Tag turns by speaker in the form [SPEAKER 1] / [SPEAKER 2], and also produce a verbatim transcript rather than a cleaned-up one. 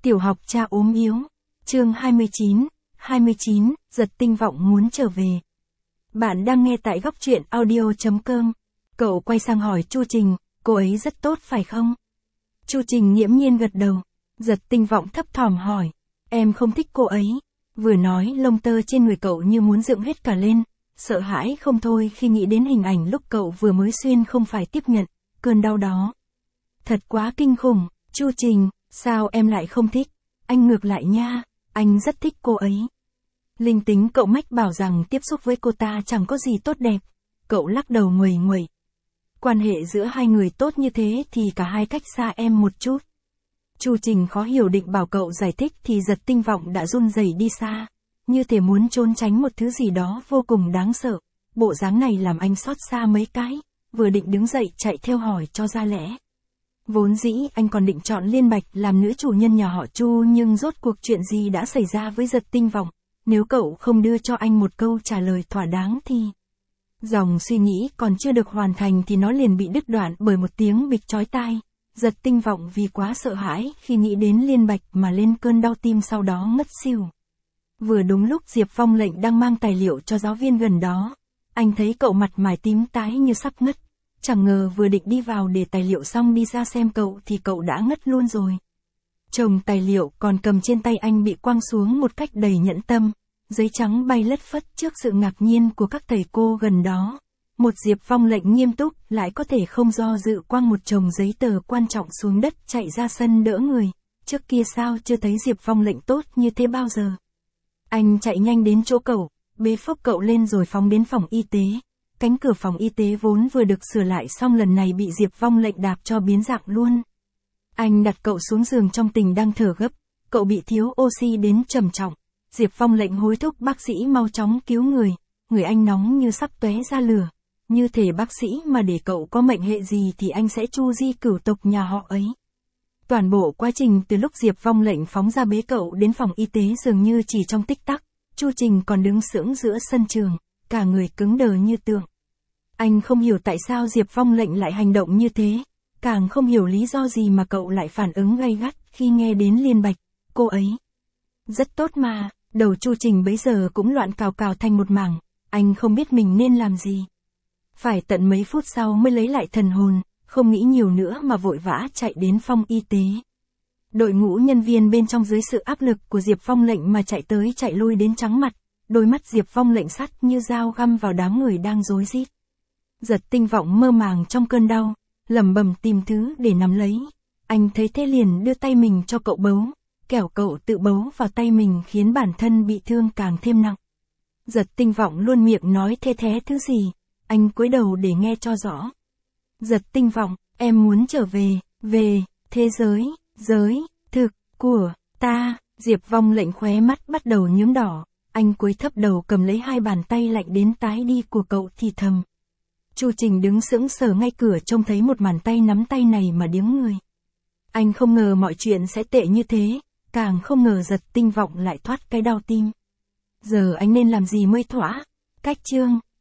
[SPEAKER 1] Tiểu học cha ốm yếu. Chương hai mươi chín, hai mươi chín, Giật Tinh Vọng muốn trở về. Bạn đang nghe tại góc truyện audio chấm com. Cậu quay sang hỏi Chu Trình, cô ấy rất tốt phải không? Chu Trình nghiễm nhiên gật đầu. Giật Tinh Vọng thấp thỏm hỏi, em không thích cô ấy. Vừa nói lông tơ trên người cậu như muốn dựng hết cả lên, sợ hãi không thôi khi nghĩ đến hình ảnh lúc cậu vừa mới xuyên không phải tiếp nhận cơn đau đó. Thật quá kinh khủng. Chu Trình, sao em lại không thích? Anh ngược lại nha, anh rất thích cô ấy. Linh tính cậu mách bảo rằng tiếp xúc với cô ta chẳng có gì tốt đẹp. Cậu lắc đầu nguầy nguẩy. Quan hệ giữa hai người tốt như thế thì cả hai cách xa em một chút. Chu Trình khó hiểu định bảo cậu giải thích thì Giật Tinh Vọng đã run rẩy đi xa, như thể muốn trốn tránh một thứ gì đó vô cùng đáng sợ. Bộ dáng này làm anh xót xa mấy cái, vừa định đứng dậy chạy theo hỏi cho ra lẽ. Vốn dĩ anh còn định chọn Liên Bạch làm nữ chủ nhân nhà họ Chu, nhưng rốt cuộc chuyện gì đã xảy ra với Giật Tinh Vọng, nếu cậu không đưa cho anh một câu trả lời thỏa đáng thì... Dòng suy nghĩ còn chưa được hoàn thành thì nó liền bị đứt đoạn bởi một tiếng bịch chói tai. Giật Tinh Vọng vì quá sợ hãi khi nghĩ đến Liên Bạch mà lên cơn đau tim, sau đó ngất xỉu. Vừa đúng lúc Diệp Phong Lệnh đang mang tài liệu cho giáo viên gần đó, anh thấy cậu mặt mày tím tái như sắp ngất. Chẳng ngờ vừa định đi vào để tài liệu xong đi ra xem cậu thì cậu đã ngất luôn rồi. Chồng tài liệu còn cầm trên tay anh bị quăng xuống một cách đầy nhẫn tâm, giấy trắng bay lất phất trước sự ngạc nhiên của các thầy cô gần đó. Một Diệp Phong Lệnh nghiêm túc lại có thể không do dự quăng một chồng giấy tờ quan trọng xuống đất chạy ra sân đỡ người. Trước kia sao chưa thấy Diệp Phong Lệnh tốt như thế bao giờ. Anh chạy nhanh đến chỗ cậu, bế phốc cậu lên rồi phóng đến phòng y tế. Cánh cửa phòng y tế vốn vừa được sửa lại xong lần này bị Diệp Phong Lệnh đạp cho biến dạng luôn. Anh đặt cậu xuống giường trong tình đang thở gấp, cậu bị thiếu oxy đến trầm trọng. Diệp Phong Lệnh hối thúc bác sĩ mau chóng cứu người, người anh nóng như sắp tóe ra lửa. Như thể bác sĩ mà để cậu có mệnh hệ gì thì anh sẽ chu di cửu tộc nhà họ ấy. Toàn bộ quá trình từ lúc Diệp Phong Lệnh phóng ra bế cậu đến phòng y tế dường như chỉ trong tích tắc. Chu Trình còn đứng sững giữa sân trường, cả người cứng đờ như tượng. Anh không hiểu tại sao Diệp Phong Lệnh lại hành động như thế, càng không hiểu lý do gì mà cậu lại phản ứng gay gắt khi nghe đến Liên Bạch. Cô ấy rất tốt mà. Đầu Chu Trình bấy giờ cũng loạn cào cào thành một mảng, anh không biết mình nên làm gì. Phải tận mấy phút sau mới lấy lại thần hồn, không nghĩ nhiều nữa mà vội vã chạy đến phòng y tế. Đội ngũ nhân viên bên trong dưới sự áp lực của Diệp Phong Lệnh mà chạy tới chạy lui đến trắng mặt, đôi mắt Diệp Phong Lệnh sắt như dao găm vào đám người đang rối rít. Giật Tinh Vọng mơ màng trong cơn đau, lẩm bẩm tìm thứ để nắm lấy. Anh thấy thế liền đưa tay mình cho cậu bấu, kẻo cậu tự bấu vào tay mình khiến bản thân bị thương càng thêm nặng. Giật Tinh Vọng luôn miệng nói the thé thứ gì, anh cúi đầu để nghe cho rõ. Giật Tinh Vọng, em muốn trở về, về, thế giới, giới, thực, của, ta. Diệp Phong Lệnh khóe mắt bắt đầu nhuốm đỏ, anh cúi thấp đầu cầm lấy hai bàn tay lạnh đến tái đi của cậu thì thầm. Chu Trình đứng sững sờ ngay cửa trông thấy một bàn tay nắm tay này mà điếng người. Anh không ngờ mọi chuyện sẽ tệ như thế, càng không ngờ Giật Tinh Vọng lại thoát cái đau tim. Giờ anh nên làm gì mới thỏa? Cách chương